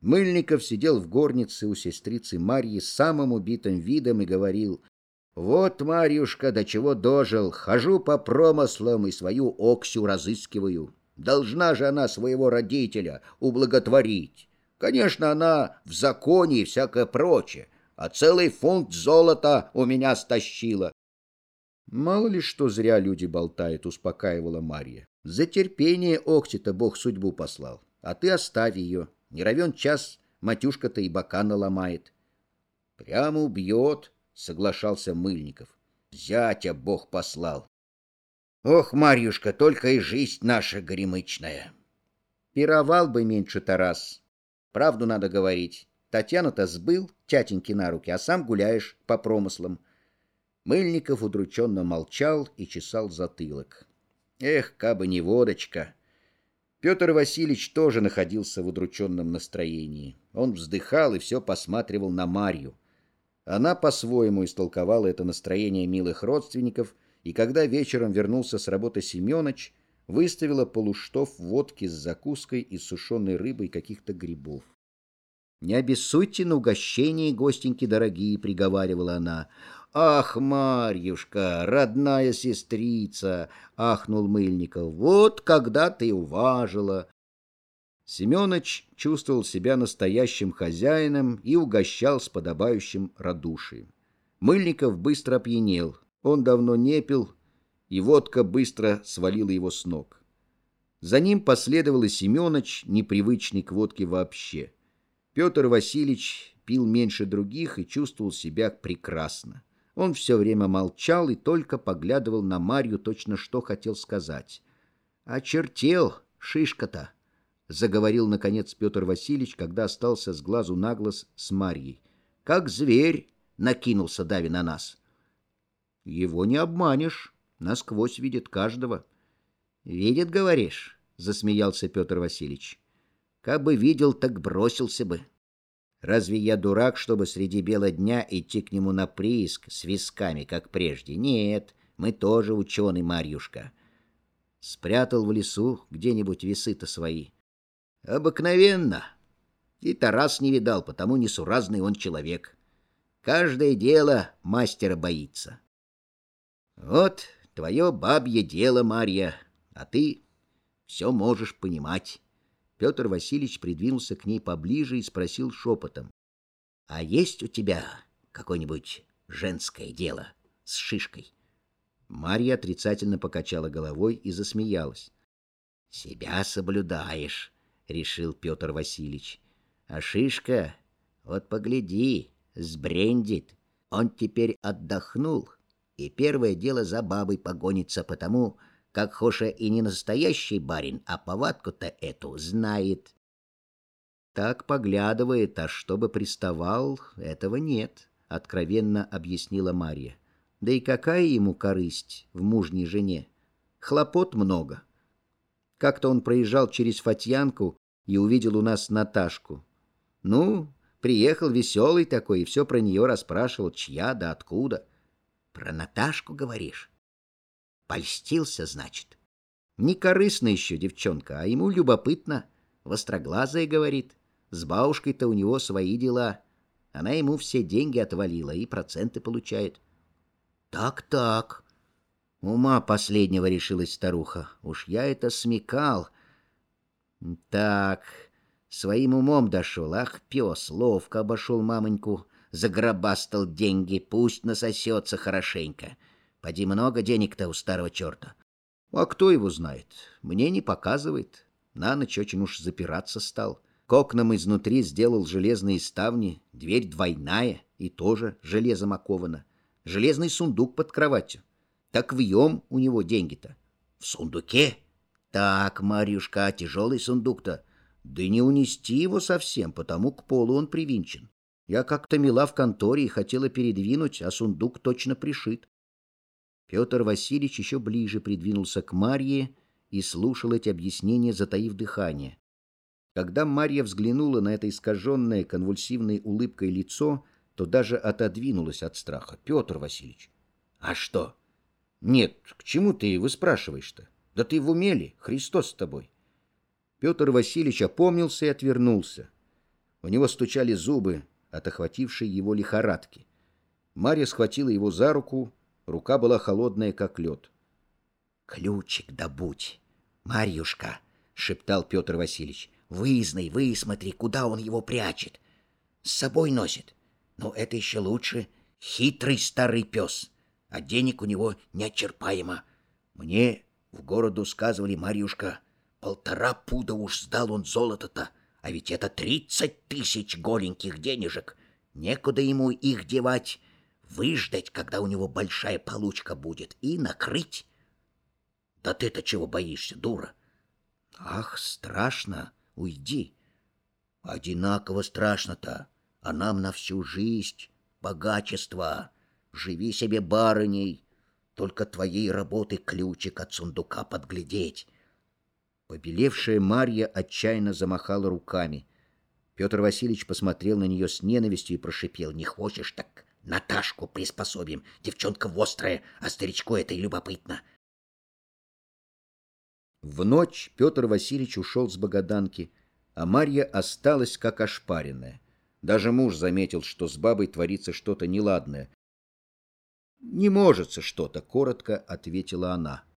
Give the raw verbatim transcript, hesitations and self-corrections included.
Мыльников сидел в горнице у сестрицы Марьи с самым убитым видом и говорил: «Вот, Марьюшка, до чего дожил, хожу по промыслам и свою Оксю разыскиваю. Должна же она своего родителя ублаготворить. Конечно, она в законе и всякое прочее, а целый фунт золота у меня стащила». «Мало ли что зря люди болтают», — успокаивала Марья. «За терпение Окси-то Бог судьбу послал, а ты оставь ее. Не равен час, матюшка-то и бока наломает». «Прямо убьет», — соглашался Мыльников. «Зятя Бог послал. Ох, Марьюшка, только и жизнь наша горемычная». «Пировал бы меньше Тарас. Правду надо говорить. Татьяну-то сбыл тятеньки на руки, а сам гуляешь по промыслам». Мыльников удрученно молчал и чесал затылок. Эх, кабы не водочка. Петр Васильевич тоже находился в удрученном настроении. Он вздыхал и все посматривал на Марью. Она по-своему истолковала это настроение милых родственников, и когда вечером вернулся с работы Семеныч, выставила полуштов водки с закуской и сушеной рыбой каких-то грибов. «Не обессудьте на угощение, гостеньки дорогие», — приговаривала она. «Ах, Марьюшка, родная сестрица!» — ахнул Мыльников. «Вот когда ты уважила!» Семеныч чувствовал себя настоящим хозяином и угощал с подобающим радушием. Мыльников быстро опьянел, он давно не пил, и водка быстро свалила его с ног. За ним последовал и Семеныч, непривычный к водке вообще. Петр Васильевич пил меньше других и чувствовал себя прекрасно. Он все время молчал и только поглядывал на Марью, точно что хотел сказать. «Очертел, шишка-то!» — заговорил, наконец, Петр Васильевич, когда остался с глазу на глаз с Марьей. «Как зверь накинулся Дави на нас». «Его не обманешь, насквозь видит каждого». «Видит, говоришь?» — засмеялся Петр Васильевич. «Как бы видел, так бросился бы. Разве я дурак, чтобы среди бела дня идти к нему на прииск с висками, как прежде? Нет, мы тоже ученый, Марьюшка». Спрятал в лесу где-нибудь весы-то свои. «Обыкновенно. И Тарас не видал, потому несуразный он человек. Каждое дело мастера боится. Вот твое бабье дело, Марья, а ты все можешь понимать». Петр Васильевич придвинулся к ней поближе и спросил шепотом: «А есть у тебя какое-нибудь женское дело с шишкой?» Марья отрицательно покачала головой и засмеялась. «Себя соблюдаешь», — решил Петр Васильевич. «А шишка, вот погляди, сбрендит. Он теперь отдохнул, и первое дело за бабой погонится, потому как Хоша и не настоящий барин, а повадку-то эту знает». «Так поглядывает, а чтобы приставал, этого нет», — откровенно объяснила Марья. «Да и какая ему корысть в мужней жене? Хлопот много. Как-то он проезжал через Фатьянку и увидел у нас Наташку. Ну, приехал веселый такой и все про нее расспрашивал, чья да откуда». «Про Наташку, говоришь? Польстился, значит?» «Не корыстно еще девчонка, а ему любопытно. Востроглазая, говорит. С бабушкой-то у него свои дела. Она ему все деньги отвалила и проценты получает». «Так-так. Ума последнего», — решилась старуха. «Уж я это смекал. Так, своим умом дошел. Ах, пес, ловко обошел мамоньку. Загробастал деньги, пусть насосется хорошенько. Поди, много денег-то у старого черта». «А кто его знает? Мне не показывает. На ночь очень уж запираться стал. К окнам изнутри сделал железные ставни, дверь двойная и тоже железом окована. Железный сундук под кроватью. Так вьем у него деньги-то». «В сундуке?» «Так, Марьюшка, а тяжелый сундук-то?» «Да не унести его совсем, потому к полу он привинчен. Я как-то мела в конторе и хотела передвинуть, а сундук точно пришит». Петр Васильевич еще ближе придвинулся к Марье и слушал эти объяснения, затаив дыхание. Когда Марья взглянула на это искаженное конвульсивной улыбкой лицо, то даже отодвинулась от страха. «Петр Васильевич, а что?» «Нет, к чему ты выспрашиваешь-то? Да ты в уме ли? Христос с тобой!» Петр Васильевич опомнился и отвернулся. У него стучали зубы от охватившей его лихорадки. Марья схватила его за руку, рука была холодная, как лед. — Ключик добудь, Марьюшка, — шептал Петр Васильевич. — Вызнай, высмотри, куда он его прячет. С собой носит. Но это еще лучше. Хитрый старый пес, а денег у него неотчерпаемо. Мне в городу сказывали, Марьюшка, полтора пуда уж сдал он золото-то, а ведь это тридцать тысяч голеньких денежек. Некуда ему их девать, выждать, когда у него большая получка будет, и накрыть. Да ты-то чего боишься, дура? Ах, страшно, уйди. Одинаково страшно-то, а нам на всю жизнь богачество. Живи себе барыней, только твоей работы ключик от сундука подглядеть. Побелевшая Марья отчаянно замахала руками. Петр Васильевич посмотрел на нее с ненавистью и прошипел: — Не хочешь, так Наташку приспособим. Девчонка вострая, а старичку это и любопытно. В ночь Петр Васильевич ушел с Богоданки, а Марья осталась как ошпаренная. Даже муж заметил, что с бабой творится что-то неладное. — Не можется что-то, — коротко ответила она.